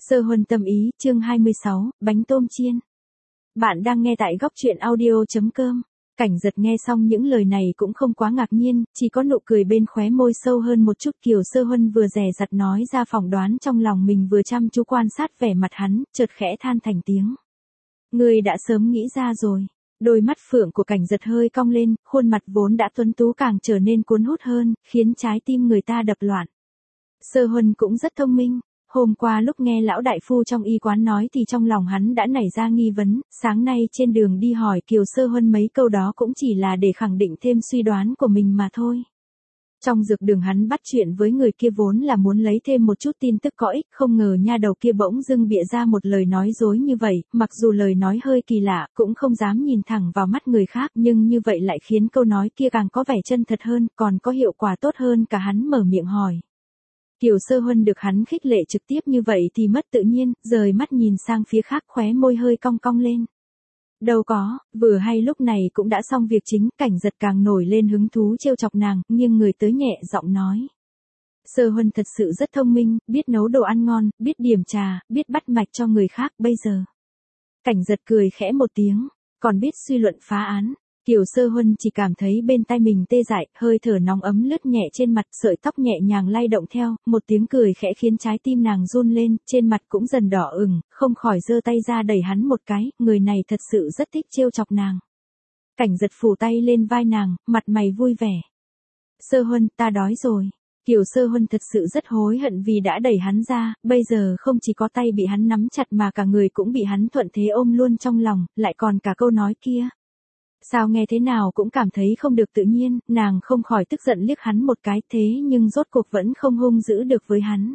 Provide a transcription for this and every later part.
Sơ huân tâm ý, chương 26, bánh tôm chiên. Bạn đang nghe tại góc truyện audio.com. Cảnh Giật nghe xong những lời này cũng không quá ngạc nhiên, chỉ có nụ cười bên khóe môi sâu hơn một chút. Kiều Sơ Huân vừa dè dặt nói ra phỏng đoán trong lòng mình, vừa chăm chú quan sát vẻ mặt hắn, chợt khẽ than thành tiếng. Ngươi đã sớm nghĩ ra rồi. Đôi mắt phượng của Cảnh Giật hơi cong lên, khuôn mặt vốn đã tuấn tú càng trở nên cuốn hút hơn, khiến trái tim người ta đập loạn. Sơ Huân cũng rất thông minh. Hôm qua lúc nghe lão đại phu trong y quán nói thì trong lòng hắn đã nảy ra nghi vấn, sáng nay trên đường đi hỏi Kiều Sơ Huân mấy câu đó cũng chỉ là để khẳng định thêm suy đoán của mình mà thôi. Trong dược đường hắn bắt chuyện với người kia vốn là muốn lấy thêm một chút tin tức có ích, không ngờ nha đầu kia bỗng dưng bịa ra một lời nói dối như vậy, mặc dù lời nói hơi kỳ lạ, cũng không dám nhìn thẳng vào mắt người khác, nhưng như vậy lại khiến câu nói kia càng có vẻ chân thật hơn, còn có hiệu quả tốt hơn cả hắn mở miệng hỏi. Kiều Sơ Huân được hắn khích lệ trực tiếp như vậy thì mất tự nhiên, rời mắt nhìn sang phía khác, khóe môi hơi cong cong lên. Đâu có, vừa hay lúc này cũng đã xong việc chính. Cảnh Giật càng nổi lên hứng thú trêu chọc nàng, nghiêng người tới nhẹ giọng nói. Sơ Huân thật sự rất thông minh, biết nấu đồ ăn ngon, biết điểm trà, biết bắt mạch cho người khác bây giờ. Cảnh Giật cười khẽ một tiếng, còn biết suy luận phá án. Kiều Sơ Huân chỉ cảm thấy bên tai mình tê dại, hơi thở nóng ấm lướt nhẹ trên mặt, sợi tóc nhẹ nhàng lay động theo, một tiếng cười khẽ khiến trái tim nàng run lên, trên mặt cũng dần đỏ ửng, không khỏi giơ tay ra đẩy hắn một cái, người này thật sự rất thích trêu chọc nàng. Cảnh Giật phủ tay lên vai nàng, mặt mày vui vẻ. Sơ Huân, ta đói rồi. Kiều Sơ Huân thật sự rất hối hận vì đã đẩy hắn ra, bây giờ không chỉ có tay bị hắn nắm chặt mà cả người cũng bị hắn thuận thế ôm luôn trong lòng, lại còn cả câu nói kia. Sao nghe thế nào cũng cảm thấy không được tự nhiên, nàng không khỏi tức giận liếc hắn một cái, thế nhưng rốt cuộc vẫn không hung dữ được với hắn.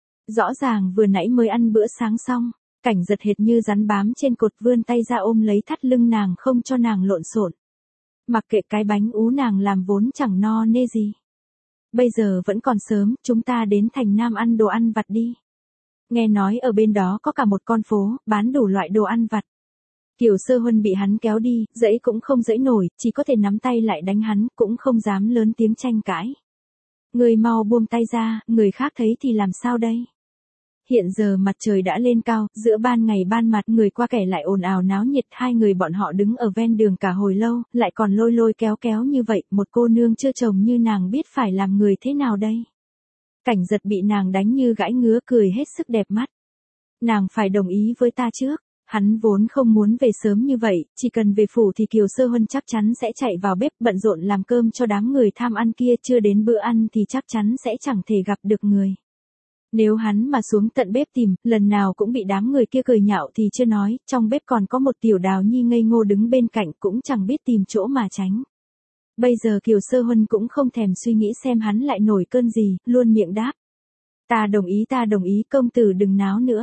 Rõ ràng vừa nãy mới ăn bữa sáng xong, Cảnh Giật hệt như rắn bám trên cột, vươn tay ra ôm lấy thắt lưng nàng không cho nàng lộn xộn. Mặc kệ cái bánh ú nàng làm vốn chẳng no nê gì. Bây giờ vẫn còn sớm, chúng ta đến thành Nam ăn đồ ăn vặt đi. Nghe nói ở bên đó có cả một con phố, bán đủ loại đồ ăn vặt. Kiều Sơ Huân bị hắn kéo đi, dẫy cũng không dẫy nổi, chỉ có thể nắm tay lại đánh hắn, cũng không dám lớn tiếng tranh cãi. Người mau buông tay ra, người khác thấy thì làm sao đây? Hiện giờ mặt trời đã lên cao, giữa ban ngày ban mặt, người qua kẻ lại ồn ào náo nhiệt, hai người bọn họ đứng ở ven đường cả hồi lâu, lại còn lôi lôi kéo kéo như vậy, một cô nương chưa chồng như nàng biết phải làm người thế nào đây? Cảnh Giật bị nàng đánh như gãi ngứa, cười hết sức đẹp mắt. Nàng phải đồng ý với ta trước. Hắn vốn không muốn về sớm như vậy, chỉ cần về phủ thì Kiều Sơ Huân chắc chắn sẽ chạy vào bếp bận rộn làm cơm cho đám người tham ăn kia, chưa đến bữa ăn thì chắc chắn sẽ chẳng thể gặp được người. Nếu hắn mà xuống tận bếp tìm, lần nào cũng bị đám người kia cười nhạo thì chưa nói, trong bếp còn có một tiểu Đào Nhi ngây ngô đứng bên cạnh cũng chẳng biết tìm chỗ mà tránh. Bây giờ Kiều Sơ Huân cũng không thèm suy nghĩ xem hắn lại nổi cơn gì, luôn miệng đáp. Ta đồng ý, công tử đừng náo nữa.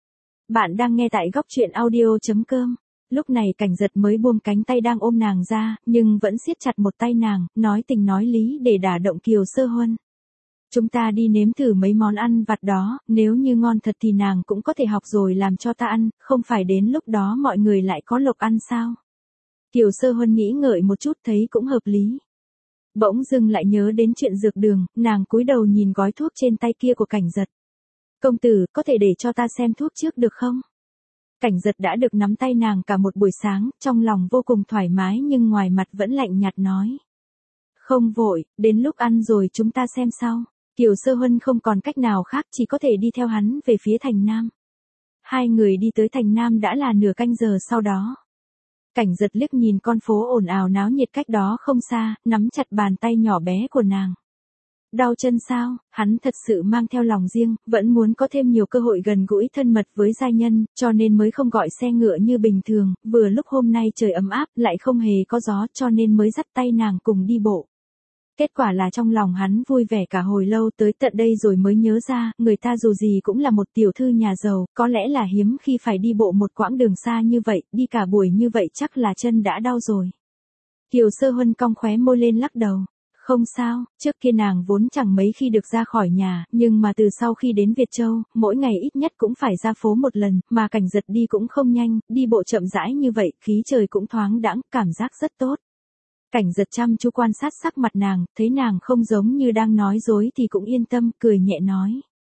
Bạn đang nghe tại góc truyện audio.com. Lúc này Cảnh Giật mới buông cánh tay đang ôm nàng ra, nhưng vẫn siết chặt một tay nàng, nói tình nói lý để đả động Kiều Sơ Huân. Chúng ta đi nếm thử mấy món ăn vặt đó, nếu như ngon thật thì nàng cũng có thể học rồi làm cho ta ăn, không phải đến lúc đó mọi người lại có lộc ăn sao? Kiều Sơ Huân nghĩ ngợi một chút thấy cũng hợp lý. Bỗng dưng lại nhớ đến chuyện dược đường, nàng cúi đầu nhìn gói thuốc trên tay kia của Cảnh Giật. Công tử, có thể để cho ta xem thuốc trước được không? Cảnh Giật đã được nắm tay nàng cả một buổi sáng, trong lòng vô cùng thoải mái nhưng ngoài mặt vẫn lạnh nhạt nói. Không vội, đến lúc ăn rồi chúng ta xem sau. Kiều Sơ Huân không còn cách nào khác, chỉ có thể đi theo hắn về phía thành Nam. Hai người đi tới thành Nam đã là nửa canh giờ sau đó. Cảnh Giật liếc nhìn con phố ồn ào náo nhiệt cách đó không xa, nắm chặt bàn tay nhỏ bé của nàng. Đau chân sao? Hắn thật sự mang theo lòng riêng, vẫn muốn có thêm nhiều cơ hội gần gũi thân mật với giai nhân, cho nên mới không gọi xe ngựa như bình thường, vừa lúc hôm nay trời ấm áp, lại không hề có gió cho nên mới dắt tay nàng cùng đi bộ. Kết quả là trong lòng hắn vui vẻ cả hồi lâu, tới tận đây rồi mới nhớ ra, người ta dù gì cũng là một tiểu thư nhà giàu, có lẽ là hiếm khi phải đi bộ một quãng đường xa như vậy, đi cả buổi như vậy chắc là chân đã đau rồi. Kiều Sơ Huân cong khóe môi lên lắc đầu. Không sao, trước kia nàng vốn chẳng mấy khi được ra khỏi nhà, nhưng mà từ sau khi đến Việt Châu, mỗi ngày ít nhất cũng phải ra phố một lần, mà Cảnh Giật đi cũng không nhanh, đi bộ chậm rãi như vậy, khí trời cũng thoáng đãng, cảm giác rất tốt. Cảnh Giật chăm chú quan sát sắc mặt nàng, thấy nàng không giống như đang nói dối thì cũng yên tâm, cười nhẹ nói.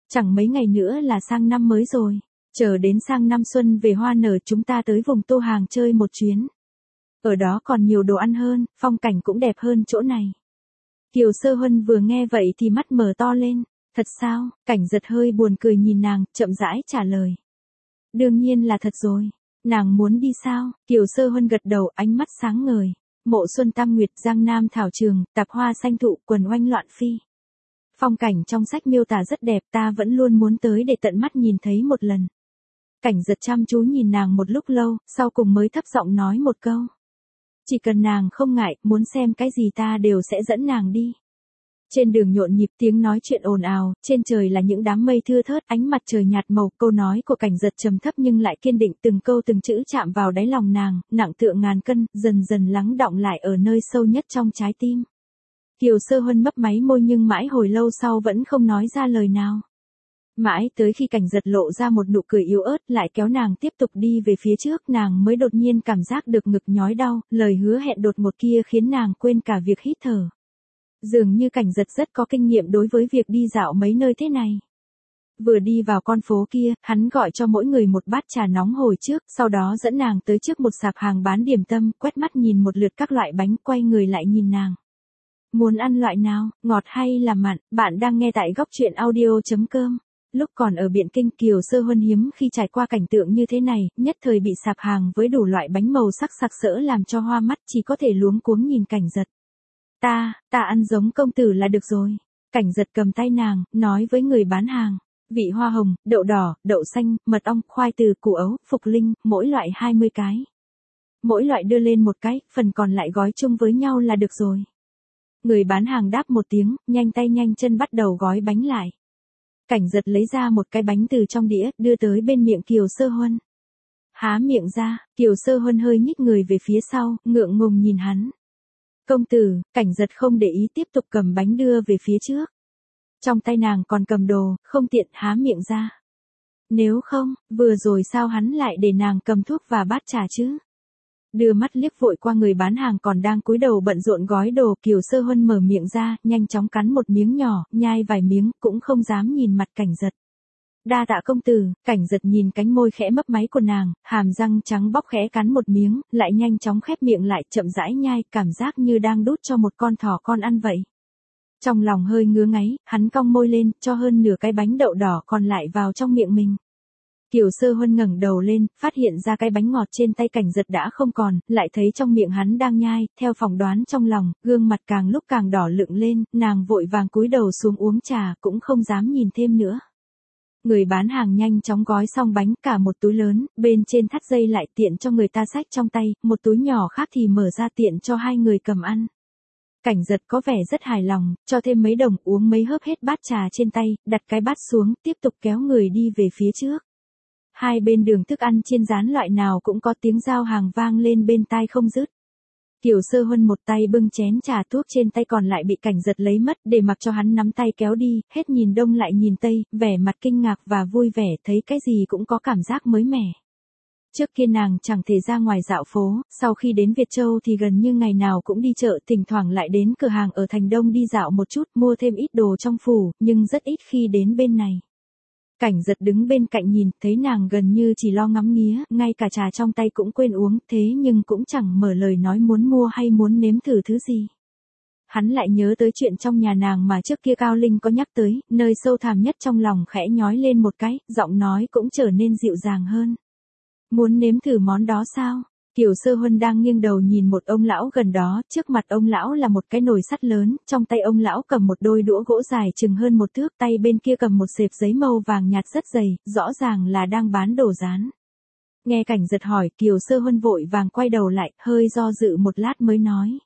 Chẳng mấy ngày nữa là sang năm mới rồi. Chờ đến sang năm xuân về hoa nở chúng ta tới vùng Tô Hàng chơi một chuyến. Ở đó còn nhiều đồ ăn hơn, phong cảnh cũng đẹp hơn chỗ này. Kiều Sơ Huân vừa nghe vậy thì mắt mở to lên. Thật sao? Cảnh Giật hơi buồn cười nhìn nàng, chậm rãi trả lời. Đương nhiên là thật rồi. Nàng muốn đi sao? Kiều Sơ Huân gật đầu, ánh mắt sáng ngời. Mộ Xuân Tam Nguyệt, Giang Nam thảo trường, tạp hoa xanh thụ, quần oanh loạn phi. Phong cảnh trong sách miêu tả rất đẹp, ta vẫn luôn muốn tới để tận mắt nhìn thấy một lần. Cảnh Giật chăm chú nhìn nàng một lúc lâu, sau cùng mới thấp giọng nói một câu. Chỉ cần nàng không ngại, muốn xem cái gì ta đều sẽ dẫn nàng đi. Trên đường nhộn nhịp tiếng nói chuyện ồn ào, trên trời là những đám mây thưa thớt, ánh mặt trời nhạt màu, câu nói của Cảnh Giật trầm thấp nhưng lại kiên định, từng câu từng chữ chạm vào đáy lòng nàng, nặng tựa ngàn cân, dần dần lắng đọng lại ở nơi sâu nhất trong trái tim. Kiều Sơ Huân mấp máy môi nhưng mãi hồi lâu sau vẫn không nói ra lời nào. Mãi tới khi Cảnh Giật lộ ra một nụ cười yếu ớt lại kéo nàng tiếp tục đi về phía trước, nàng mới đột nhiên cảm giác được ngực nhói đau, lời hứa hẹn đột ngột kia khiến nàng quên cả việc hít thở. Dường như Cảnh Giật rất có kinh nghiệm đối với việc đi dạo mấy nơi thế này. Vừa đi vào con phố kia, hắn gọi cho mỗi người một bát trà nóng hồi trước, sau đó dẫn nàng tới trước một sạp hàng bán điểm tâm, quét mắt nhìn một lượt các loại bánh, quay người lại nhìn nàng. Muốn ăn loại nào, ngọt hay là mặn? Bạn đang nghe tại góc truyện audio.com. Lúc còn ở Biện Kinh, Kiều Sơ Huân hiếm khi trải qua cảnh tượng như thế này, nhất thời bị sạp hàng với đủ loại bánh màu sắc sặc sỡ làm cho hoa mắt, chỉ có thể luống cuống nhìn Cảnh Giật. Ta ăn giống công tử là được rồi. Cảnh Giật cầm tay nàng, nói với người bán hàng. Vị hoa hồng, đậu đỏ, đậu xanh, mật ong, khoai từ, củ ấu, phục linh, mỗi loại 20 cái. Mỗi loại đưa lên một cái, phần còn lại gói chung với nhau là được rồi. Người bán hàng đáp một tiếng, nhanh tay nhanh chân bắt đầu gói bánh lại. Cảnh Giật lấy ra một cái bánh từ trong đĩa, đưa tới bên miệng Kiều Sơ Huân. Há miệng ra, Kiều Sơ Huân hơi nhích người về phía sau, ngượng ngùng nhìn hắn. Công tử, Cảnh Giật không để ý tiếp tục cầm bánh đưa về phía trước. Trong tay nàng còn cầm đồ, không tiện há miệng ra. Nếu không, vừa rồi sao hắn lại để nàng cầm thuốc và bát trà chứ? Đưa mắt liếc vội qua người bán hàng còn đang cúi đầu bận rộn gói đồ, Kiều Sơ Huân mở miệng ra, nhanh chóng cắn một miếng nhỏ, nhai vài miếng, cũng không dám nhìn mặt Cảnh Giật. Đa tạ công tử. Cảnh Giật nhìn cánh môi khẽ mấp máy của nàng, hàm răng trắng bóc khẽ cắn một miếng, lại nhanh chóng khép miệng lại, chậm rãi nhai, cảm giác như đang đút cho một con thỏ con ăn vậy. Trong lòng hơi ngứa ngáy, hắn cong môi lên, cho hơn nửa cái bánh đậu đỏ còn lại vào trong miệng mình. Kiều Sơ Huân ngẩng đầu lên, phát hiện ra cái bánh ngọt trên tay Cảnh Giật đã không còn, lại thấy trong miệng hắn đang nhai, theo phỏng đoán trong lòng, gương mặt càng lúc càng đỏ lựng lên, nàng vội vàng cúi đầu xuống uống trà, cũng không dám nhìn thêm nữa. Người bán hàng nhanh chóng gói xong bánh, cả một túi lớn, bên trên thắt dây lại tiện cho người ta xách trong tay, một túi nhỏ khác thì mở ra tiện cho hai người cầm ăn. Cảnh Giật có vẻ rất hài lòng, cho thêm mấy đồng, uống mấy hớp hết bát trà trên tay, đặt cái bát xuống, tiếp tục kéo người đi về phía trước. Hai bên đường thức ăn chiên rán loại nào cũng có tiếng giao hàng vang lên bên tai không dứt. Kiều Sơ Huân một tay bưng chén trà, thuốc trên tay còn lại bị Cảnh Giật lấy mất, để mặc cho hắn nắm tay kéo đi, hết nhìn đông lại nhìn tây, vẻ mặt kinh ngạc và vui vẻ, thấy cái gì cũng có cảm giác mới mẻ. Trước kia nàng chẳng thể ra ngoài dạo phố, sau khi đến Việt Châu thì gần như ngày nào cũng đi chợ, thỉnh thoảng lại đến cửa hàng ở Thành Đông đi dạo một chút, mua thêm ít đồ trong phủ, nhưng rất ít khi đến bên này. Cảnh Giật đứng bên cạnh nhìn, thấy nàng gần như chỉ lo ngắm nghía, ngay cả trà trong tay cũng quên uống, thế nhưng cũng chẳng mở lời nói muốn mua hay muốn nếm thử thứ gì. Hắn lại nhớ tới chuyện trong nhà nàng mà trước kia Cao Linh có nhắc tới, nơi sâu thẳm nhất trong lòng khẽ nhói lên một cái, giọng nói cũng trở nên dịu dàng hơn. Muốn nếm thử món đó sao? Kiều Sơ Huân đang nghiêng đầu nhìn một ông lão gần đó, trước mặt ông lão là một cái nồi sắt lớn, trong tay ông lão cầm một đôi đũa gỗ dài chừng hơn một thước, tay bên kia cầm một xệp giấy màu vàng nhạt rất dày, rõ ràng là đang bán đồ rán. Nghe Cảnh Giật hỏi, Kiều Sơ Huân vội vàng quay đầu lại, hơi do dự một lát mới nói.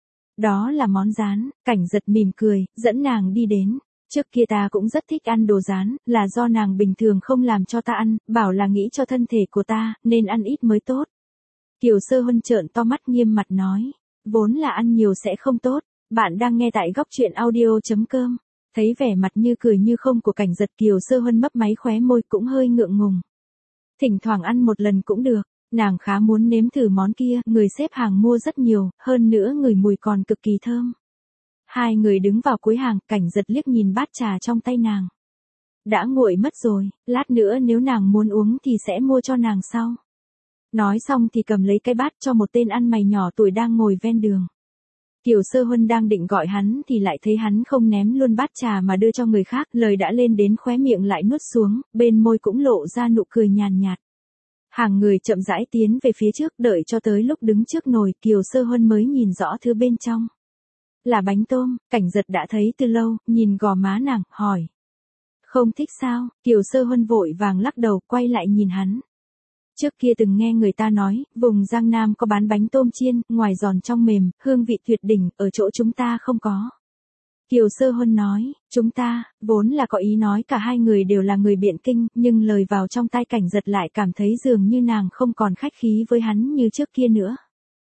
Đó là món rán. Cảnh Giật mỉm cười, dẫn nàng đi đến. Trước kia ta cũng rất thích ăn đồ rán, là do nàng bình thường không làm cho ta ăn, bảo là nghĩ cho thân thể của ta, nên ăn ít mới tốt. Kiều Sơ Huân trợn to mắt nghiêm mặt nói, vốn là ăn nhiều sẽ không tốt. Bạn đang nghe tại góc truyện audio.com. Thấy vẻ mặt như cười như không của Cảnh Giật, Kiều Sơ Huân mấp máy khóe môi, cũng hơi ngượng ngùng. Thỉnh thoảng ăn một lần cũng được, nàng khá muốn nếm thử món kia, người xếp hàng mua rất nhiều, hơn nữa ngửi mùi còn cực kỳ thơm. Hai người đứng vào cuối hàng, Cảnh Giật liếc nhìn bát trà trong tay nàng. Đã nguội mất rồi, lát nữa nếu nàng muốn uống thì sẽ mua cho nàng sau. Nói xong thì cầm lấy cái bát cho một tên ăn mày nhỏ tuổi đang ngồi ven đường. Kiều Sơ Huân đang định gọi hắn thì lại thấy hắn không ném luôn bát trà mà đưa cho người khác, lời đã lên đến khóe miệng lại nuốt xuống, bên môi cũng lộ ra nụ cười nhàn nhạt. Hàng người chậm rãi tiến về phía trước, đợi cho tới lúc đứng trước nồi, Kiều Sơ Huân mới nhìn rõ thứ bên trong. Là bánh tôm, Cảnh Giật đã thấy từ lâu, nhìn gò má nàng, hỏi. Không thích sao? Kiều Sơ Huân vội vàng lắc đầu, quay lại nhìn hắn. Trước kia từng nghe người ta nói, vùng Giang Nam có bán bánh tôm chiên, ngoài giòn trong mềm, hương vị tuyệt đỉnh, ở chỗ chúng ta không có. Kiều Sơ Huân nói, chúng ta, vốn là có ý nói cả hai người đều là người Biện Kinh, nhưng lời vào trong tai Cảnh Giật lại cảm thấy dường như nàng không còn khách khí với hắn như trước kia nữa.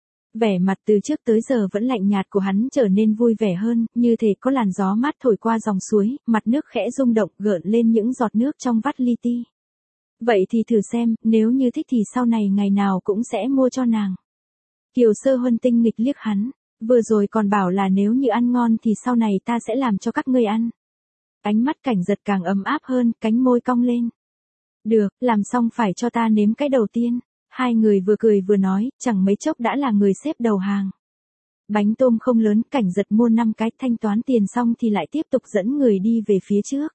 Vẻ mặt từ trước tới giờ vẫn lạnh nhạt của hắn trở nên vui vẻ hơn, như thể có làn gió mát thổi qua dòng suối, mặt nước khẽ rung động gợn lên những giọt nước trong vắt li ti. Vậy thì thử xem, nếu như thích thì sau này ngày nào cũng sẽ mua cho nàng. Kiều Sơ Huân tinh nghịch liếc hắn, vừa rồi còn bảo là nếu như ăn ngon thì sau này ta sẽ làm cho các ngươi ăn. Ánh mắt Cảnh Giật càng ấm áp hơn, cánh môi cong lên. Được, làm xong phải cho ta nếm cái đầu tiên. Hai người vừa cười vừa nói, chẳng mấy chốc đã là người xếp đầu hàng. Bánh tôm không lớn, Cảnh Giật mua 5 cái, thanh toán tiền xong thì lại tiếp tục dẫn người đi về phía trước.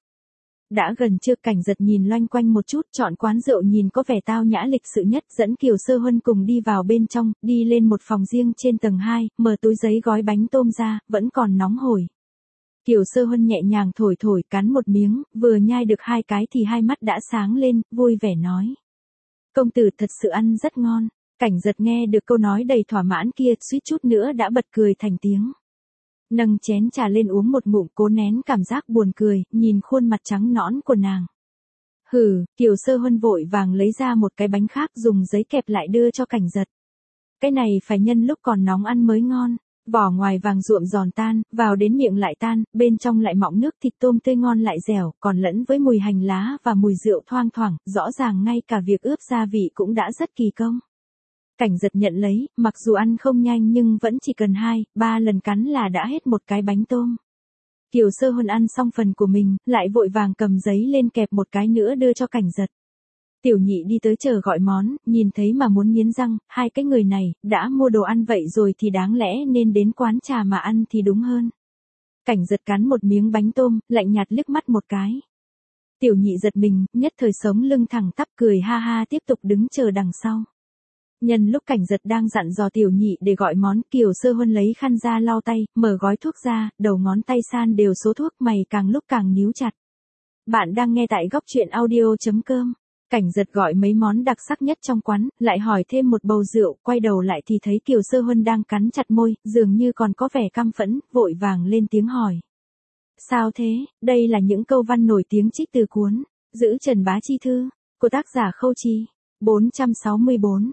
Đã gần trưa, Cảnh Giật nhìn loanh quanh một chút, chọn quán rượu nhìn có vẻ tao nhã lịch sự nhất, dẫn Kiều Sơ Huân cùng đi vào bên trong, đi lên một phòng riêng trên tầng 2, mở túi giấy gói bánh tôm ra, vẫn còn nóng hổi. Kiều Sơ Huân nhẹ nhàng thổi thổi, cắn một miếng, vừa nhai được 2 cái thì hai mắt đã sáng lên, vui vẻ nói. Công tử thật sự ăn rất ngon. Cảnh Giật nghe được câu nói đầy thỏa mãn kia, suýt chút nữa đã bật cười thành tiếng. Nâng chén trà lên uống một ngụm, cố nén cảm giác buồn cười, nhìn khuôn mặt trắng nõn của nàng. Hừ, Kiều Sơ Huân vội vàng lấy ra một cái bánh khác, dùng giấy kẹp lại đưa cho Cảnh Giật. Cái này phải nhân lúc còn nóng ăn mới ngon. Vỏ ngoài vàng ruộm giòn tan, vào đến miệng lại tan, bên trong lại mọng nước thịt tôm tươi ngon lại dẻo, còn lẫn với mùi hành lá và mùi rượu thoang thoảng, rõ ràng ngay cả việc ướp gia vị cũng đã rất kỳ công. Cảnh Giật nhận lấy, mặc dù ăn không nhanh nhưng vẫn chỉ cần 2-3 lần cắn là đã hết một cái bánh tôm. Kiều Sơ Huân ăn xong phần của mình, lại vội vàng cầm giấy lên kẹp một cái nữa đưa cho Cảnh Giật. Tiểu Nhị đi tới chờ gọi món, nhìn thấy mà muốn nghiến răng, hai cái người này, đã mua đồ ăn vậy rồi thì đáng lẽ nên đến quán trà mà ăn thì đúng hơn. Cảnh Giật cắn một miếng bánh tôm, lạnh nhạt liếc mắt một cái. Tiểu Nhị giật mình, nhất thời sống lưng thẳng tắp cười ha ha tiếp tục đứng chờ đằng sau. Nhân lúc Cảnh Giật đang dặn dò Tiểu Nhị để gọi món, Kiều Sơ Huân lấy khăn ra lau tay, mở gói thuốc ra, đầu ngón tay san đều số thuốc, mày càng lúc càng nhíu chặt. Bạn đang nghe tại góc truyện audio.com. Cảnh Giật gọi mấy món đặc sắc nhất trong quán, lại hỏi thêm một bầu rượu, quay đầu lại thì thấy Kiều Sơ Huân đang cắn chặt môi, dường như còn có vẻ căm phẫn, vội vàng lên tiếng hỏi. Sao thế, đây là những câu văn nổi tiếng trích từ cuốn, Giữ Trần Bá Chi Thư, của tác giả Khâu Chi, 464,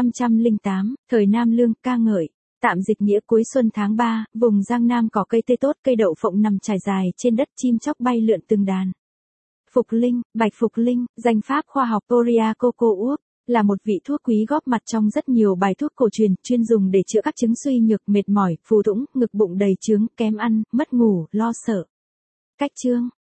508, thời Nam Lương, ca ngợi. Tạm dịch nghĩa cuối xuân tháng 3, vùng Giang Nam có cây tê tốt, cây đậu phộng nằm trải dài trên đất, chim chóc bay lượn từng đàn. Phục linh, bạch phục linh, danh pháp khoa học Poria Coco Uốc, là một vị thuốc quý góp mặt trong rất nhiều bài thuốc cổ truyền, chuyên dùng để chữa các chứng suy nhược, mệt mỏi, phù thủng, ngực bụng đầy chướng, kém ăn, mất ngủ, lo sợ. Cách chương,